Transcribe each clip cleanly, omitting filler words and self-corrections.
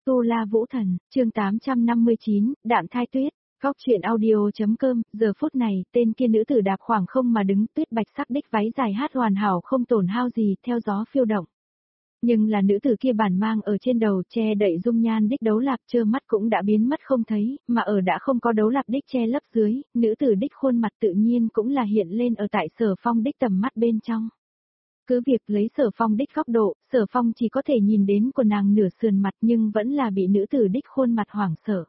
Tu La Vũ Thần, chương 859, Đạm Thai Tuyết, góc truyện audio.com, giờ phút này, tên kia nữ tử đạp khoảng không mà đứng, tuyết bạch sắc đích váy dài hát hoàn hảo không tổn hao gì, theo gió phiêu động. Nhưng là nữ tử kia bản mang ở trên đầu che đậy dung nhan đích đấu lạp trơ mắt cũng đã biến mất không thấy, mà ở đã không có đấu lạp đích che lấp dưới, nữ tử đích khuôn mặt tự nhiên cũng là hiện lên ở tại Sở Phong đích tầm mắt bên trong. Cứ việc lấy Sở Phong đích góc độ, Sở Phong chỉ có thể nhìn đến của nàng nửa sườn mặt nhưng vẫn là bị nữ tử đích khuôn mặt hoảng sợ.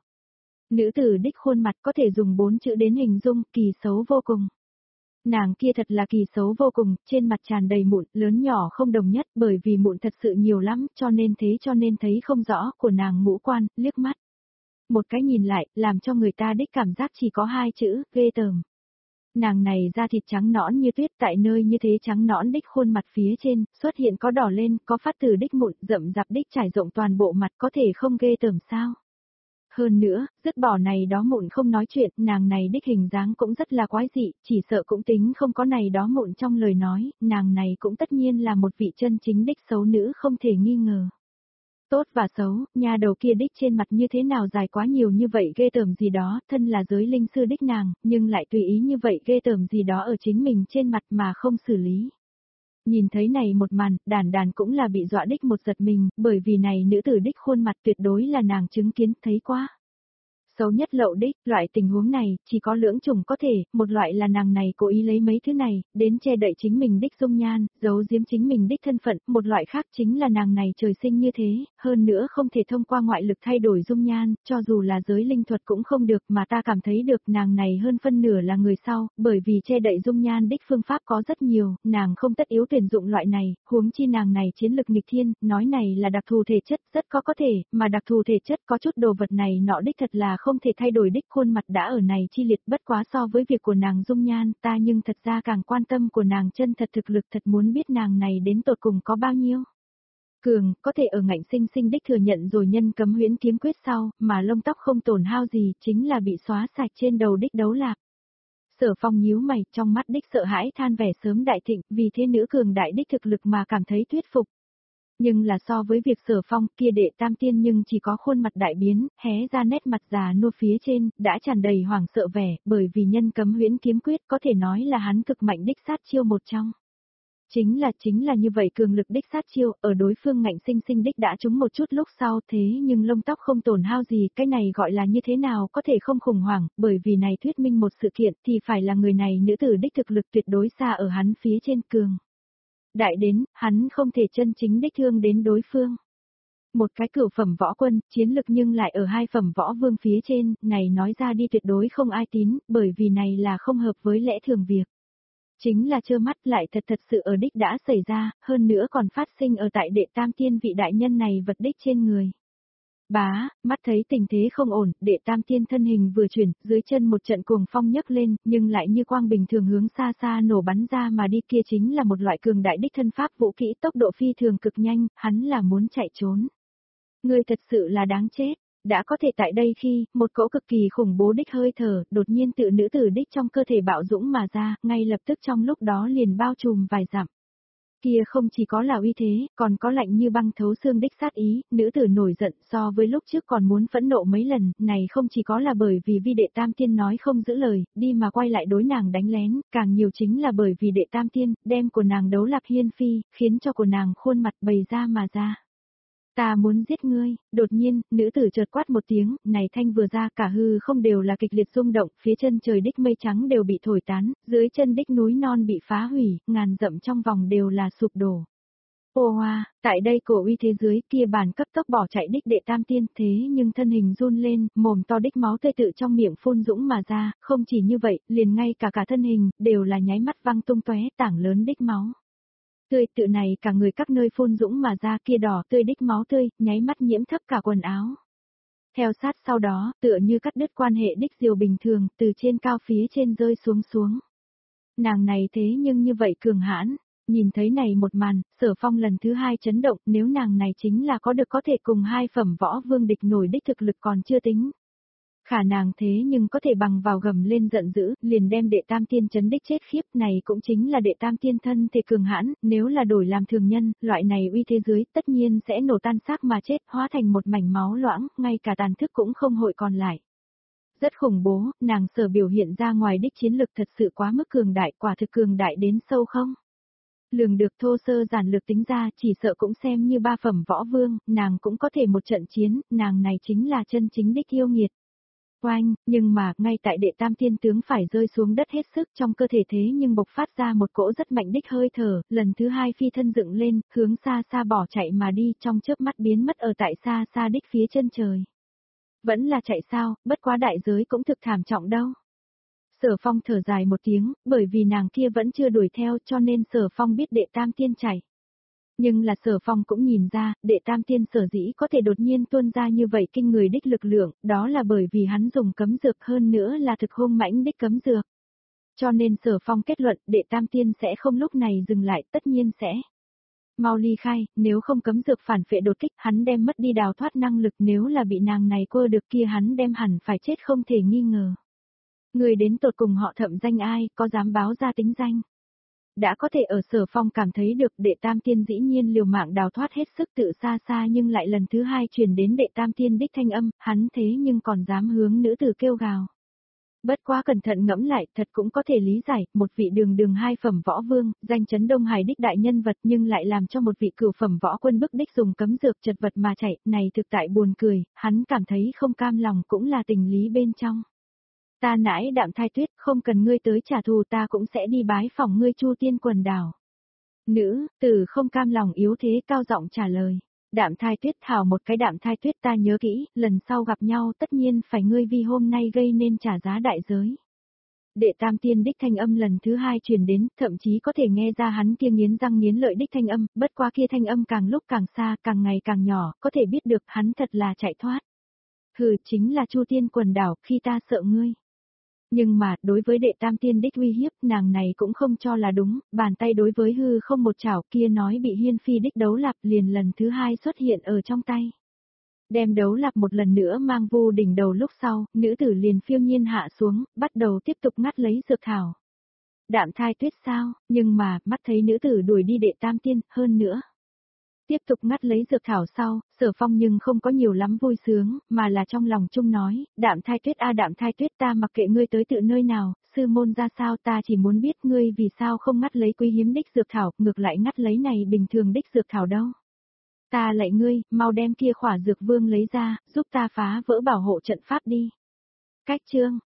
Nữ tử đích khuôn mặt có thể dùng 4 chữ đến hình dung, kỳ xấu vô cùng. Nàng kia thật là kỳ xấu vô cùng, trên mặt tràn đầy mụn, lớn nhỏ không đồng nhất bởi vì mụn thật sự nhiều lắm, cho nên thấy không rõ của nàng ngũ quan, liếc mắt. Một cái nhìn lại, làm cho người ta đích cảm giác chỉ có 2 chữ, ghê tởm. Nàng này da thịt trắng nõn như tuyết tại nơi như thế trắng nõn đích khuôn mặt phía trên, xuất hiện có đỏ lên, có phát từ đích mụn, rậm rạp đích trải rộng toàn bộ mặt có thể không ghê tởm sao. Hơn nữa, dứt bỏ này đó mụn không nói chuyện, nàng này đích hình dáng cũng rất là quái dị, chỉ sợ cũng tính không có này đó mụn trong lời nói, nàng này cũng tất nhiên là một vị chân chính đích xấu nữ không thể nghi ngờ. Tốt và xấu, nhà đầu kia đích trên mặt như thế nào dài quá nhiều như vậy ghê tởm gì đó, thân là giới linh sư đích nàng, nhưng lại tùy ý như vậy ghê tởm gì đó ở chính mình trên mặt mà không xử lý. Nhìn thấy này một màn, đàn cũng là bị dọa đích một giật mình, bởi vì này nữ tử đích khuôn mặt tuyệt đối là nàng chứng kiến thấy quá. Xấu nhất lậu đích, loại tình huống này, chỉ có lưỡng chủng có thể, một loại là nàng này cố ý lấy mấy thứ này, đến che đậy chính mình đích dung nhan, giấu giếm chính mình đích thân phận, một loại khác chính là nàng này trời sinh như thế, hơn nữa không thể thông qua ngoại lực thay đổi dung nhan, cho dù là giới linh thuật cũng không được mà ta cảm thấy được nàng này hơn phân nửa là người sau, bởi vì che đậy dung nhan đích phương pháp có rất nhiều, nàng không tất yếu tuyển dụng loại này, huống chi nàng này chiến lực nghịch thiên, nói này là đặc thù thể chất rất có thể, mà đặc thù thể chất có chút đồ vật này nọ đích thật là không thể thay đổi đích khuôn mặt đã ở này chi liệt bất quá so với việc của nàng dung nhan ta nhưng thật ra càng quan tâm của nàng chân thật thực lực thật muốn biết nàng này đến tột cùng có bao nhiêu. Cường, có thể ở ngạnh sinh sinh đích thừa nhận rồi nhân cấm huyễn kiếm quyết sau, mà lông tóc không tổn hao gì chính là bị xóa sạch trên đầu đích đấu lạc. Sở Phong nhíu mày trong mắt đích sợ hãi than vẻ sớm đại thịnh vì thế nữ cường đại đích thực lực mà cảm thấy thuyết phục. Nhưng là so với việc Sở Phong kia đệ tam tiên nhưng chỉ có khuôn mặt đại biến, hé ra nét mặt già nua phía trên, đã tràn đầy hoảng sợ vẻ, bởi vì nhân cấm huyễn kiếm quyết có thể nói là hắn cực mạnh đích sát chiêu một trong. Chính là như vậy cường lực đích sát chiêu, ở đối phương ngạnh sinh sinh đích đã trúng một chút lúc sau thế nhưng lông tóc không tổn hao gì, cái này gọi là như thế nào có thể không khủng hoảng, bởi vì này thuyết minh một sự kiện thì phải là người này nữ tử đích thực lực tuyệt đối xa ở hắn phía trên cường. Đại đến, hắn không thể chân chính đích thương đến đối phương. Một cái cửu phẩm võ quân, chiến lực nhưng lại ở 2 phẩm võ vương phía trên, này nói ra đi tuyệt đối không ai tín, bởi vì này là không hợp với lẽ thường việc. Chính là trơ mắt lại thật sự ở đích đã xảy ra, hơn nữa còn phát sinh ở tại đệ tam tiên vị đại nhân này vật đích trên người. Bá, mắt thấy tình thế không ổn, đệ tam tiên thân hình vừa chuyển, dưới chân một trận cuồng phong nhấc lên, nhưng lại như quang bình thường hướng xa xa nổ bắn ra mà đi kia chính là một loại cường đại đích thân pháp vũ kỹ tốc độ phi thường cực nhanh, hắn là muốn chạy trốn. Người thật sự là đáng chết, đã có thể tại đây khi, một cỗ cực kỳ khủng bố đích hơi thở, đột nhiên tự nữ tử đích trong cơ thể bạo dũng mà ra, ngay lập tức trong lúc đó liền bao trùm vài dặm. Kia không chỉ có là uy thế, còn có lạnh như băng thấu xương đích sát ý, nữ tử nổi giận so với lúc trước còn muốn phẫn nộ mấy lần, này không chỉ có là bởi vì vi đệ tam tiên nói không giữ lời, đi mà quay lại đối nàng đánh lén, càng nhiều chính là bởi vì đệ tam tiên, đem của nàng đấu lạc hiên phi, khiến cho của nàng khuôn mặt bày ra mà ra. Ta muốn giết ngươi, đột nhiên, nữ tử chợt quát một tiếng, này thanh vừa ra cả hư không đều là kịch liệt rung động, phía chân trời đích mây trắng đều bị thổi tán, dưới chân đích núi non bị phá hủy, ngàn dặm trong vòng đều là sụp đổ. Ô hoa, tại đây cổ uy thế dưới kia bản cấp tốc bỏ chạy đích đệ tam tiên thế nhưng thân hình run lên, mồm to đích máu tươi tự trong miệng phun dũng mà ra, không chỉ như vậy, liền ngay cả thân hình, đều là nháy mắt văng tung tóe tảng lớn đích máu. Tươi tự này cả người các nơi phun dũng mà ra kia đỏ tươi đích máu tươi, nháy mắt nhiễm thấp cả quần áo. Theo sát sau đó, tựa như cắt đứt quan hệ đích diều bình thường, từ trên cao phía trên rơi xuống. Nàng này thế nhưng như vậy cường hãn, nhìn thấy này một màn, Sở Phong lần thứ 2 chấn động, nếu nàng này chính là có thể cùng 2 phẩm võ vương địch nổi đích thực lực còn chưa tính. Khả nàng thế nhưng có thể bằng vào gầm lên giận dữ, liền đem đệ tam tiên chấn đích chết khiếp, này cũng chính là đệ tam tiên thân thể cường hãn, nếu là đổi làm thường nhân, loại này uy thế dưới, tất nhiên sẽ nổ tan xác mà chết, hóa thành một mảnh máu loãng, ngay cả tàn thức cũng không hội còn lại. Rất khủng bố, nàng sở biểu hiện ra ngoài đích chiến lực thật sự quá mức cường đại, quả thực cường đại đến sâu không? Lường được thô sơ giản lược tính ra, chỉ sợ cũng xem như ba phẩm võ vương, nàng cũng có thể một trận chiến, nàng này chính là chân chính đích yêu nghiệt. Oanh, nhưng mà, ngay tại đệ tam tiên tướng phải rơi xuống đất hết sức trong cơ thể thế nhưng bộc phát ra một cỗ rất mạnh đích hơi thở, lần thứ hai phi thân dựng lên, hướng xa xa bỏ chạy mà đi trong chớp mắt biến mất ở tại xa xa đích phía chân trời. Vẫn là chạy sao, bất quá đại giới cũng thực thảm trọng đâu. Sở Phong thở dài một tiếng, bởi vì nàng kia vẫn chưa đuổi theo cho nên Sở Phong biết đệ tam tiên chạy. Nhưng là Sở Phong cũng nhìn ra, đệ tam tiên sở dĩ có thể đột nhiên tuôn ra như vậy kinh người đích lực lượng, đó là bởi vì hắn dùng cấm dược hơn nữa là thực hung mãnh đích cấm dược. Cho nên Sở Phong kết luận đệ tam tiên sẽ không lúc này dừng lại, tất nhiên sẽ mau ly khai, nếu không cấm dược phản phệ đột kích, hắn đem mất đi đào thoát năng lực, nếu là bị nàng này quơ được kia hắn đem hẳn phải chết không thể nghi ngờ. Người đến tột cùng họ Thẩm danh ai, có dám báo ra tính danh? Đã có thể ở Sở Phong cảm thấy được đệ tam tiên dĩ nhiên liều mạng đào thoát hết sức tự xa xa nhưng lại lần thứ hai truyền đến đệ tam tiên đích thanh âm, hắn thế nhưng còn dám hướng nữ tử kêu gào. Bất quá cẩn thận ngẫm lại, thật cũng có thể lý giải, một vị đường hai phẩm võ vương, danh chấn Đông Hải đích đại nhân vật nhưng lại làm cho một vị cửu phẩm võ quân bức đích dùng cấm dược chật vật mà chạy, này thực tại buồn cười, hắn cảm thấy không cam lòng cũng là tình lý bên trong. Ta nãi Đạm Thai Tuyết, không cần ngươi tới trả thù ta cũng sẽ đi bái phỏng ngươi Chu Tiên quần đảo. Nữ, tử không cam lòng yếu thế cao giọng trả lời. Đạm Thai Tuyết thảo một cái Đạm Thai Tuyết ta nhớ kỹ, lần sau gặp nhau tất nhiên phải ngươi vì hôm nay gây nên trả giá đại giới. Đệ tam tiên đích thanh âm lần thứ hai truyền đến, thậm chí có thể nghe ra hắn kia nghiến răng nghiến lợi đích thanh âm, bất quá kia thanh âm càng lúc càng xa, càng ngày càng nhỏ, có thể biết được hắn thật là chạy thoát. Hừ, chính là Chu Tiên quần đảo, khi ta sợ ngươi. Nhưng mà, đối với đệ tam tiên đích uy hiếp, nàng này cũng không cho là đúng, bàn tay đối với hư không một chảo kia nói bị hiên phi đích đấu lạp liền lần thứ hai xuất hiện ở trong tay. Đem đấu lạp một lần nữa mang vô đỉnh đầu lúc sau, nữ tử liền phiêu nhiên hạ xuống, bắt đầu tiếp tục ngắt lấy dược thảo. Đạm Thai Tuyết sao, nhưng mà, mắt thấy nữ tử đuổi đi đệ tam tiên, hơn nữa. Tiếp tục ngắt lấy dược thảo sau, Sở Phong nhưng không có nhiều lắm vui sướng, mà là trong lòng chung nói, Đạm Thai Tuyết a Đạm Thai Tuyết ta mặc kệ ngươi tới tự nơi nào, sư môn ra sao ta chỉ muốn biết ngươi vì sao không ngắt lấy quý hiếm đích dược thảo, ngược lại ngắt lấy này bình thường đích dược thảo đâu. Ta lạy ngươi, mau đem kia khỏa dược vương lấy ra, giúp ta phá vỡ bảo hộ trận pháp đi. Cách chương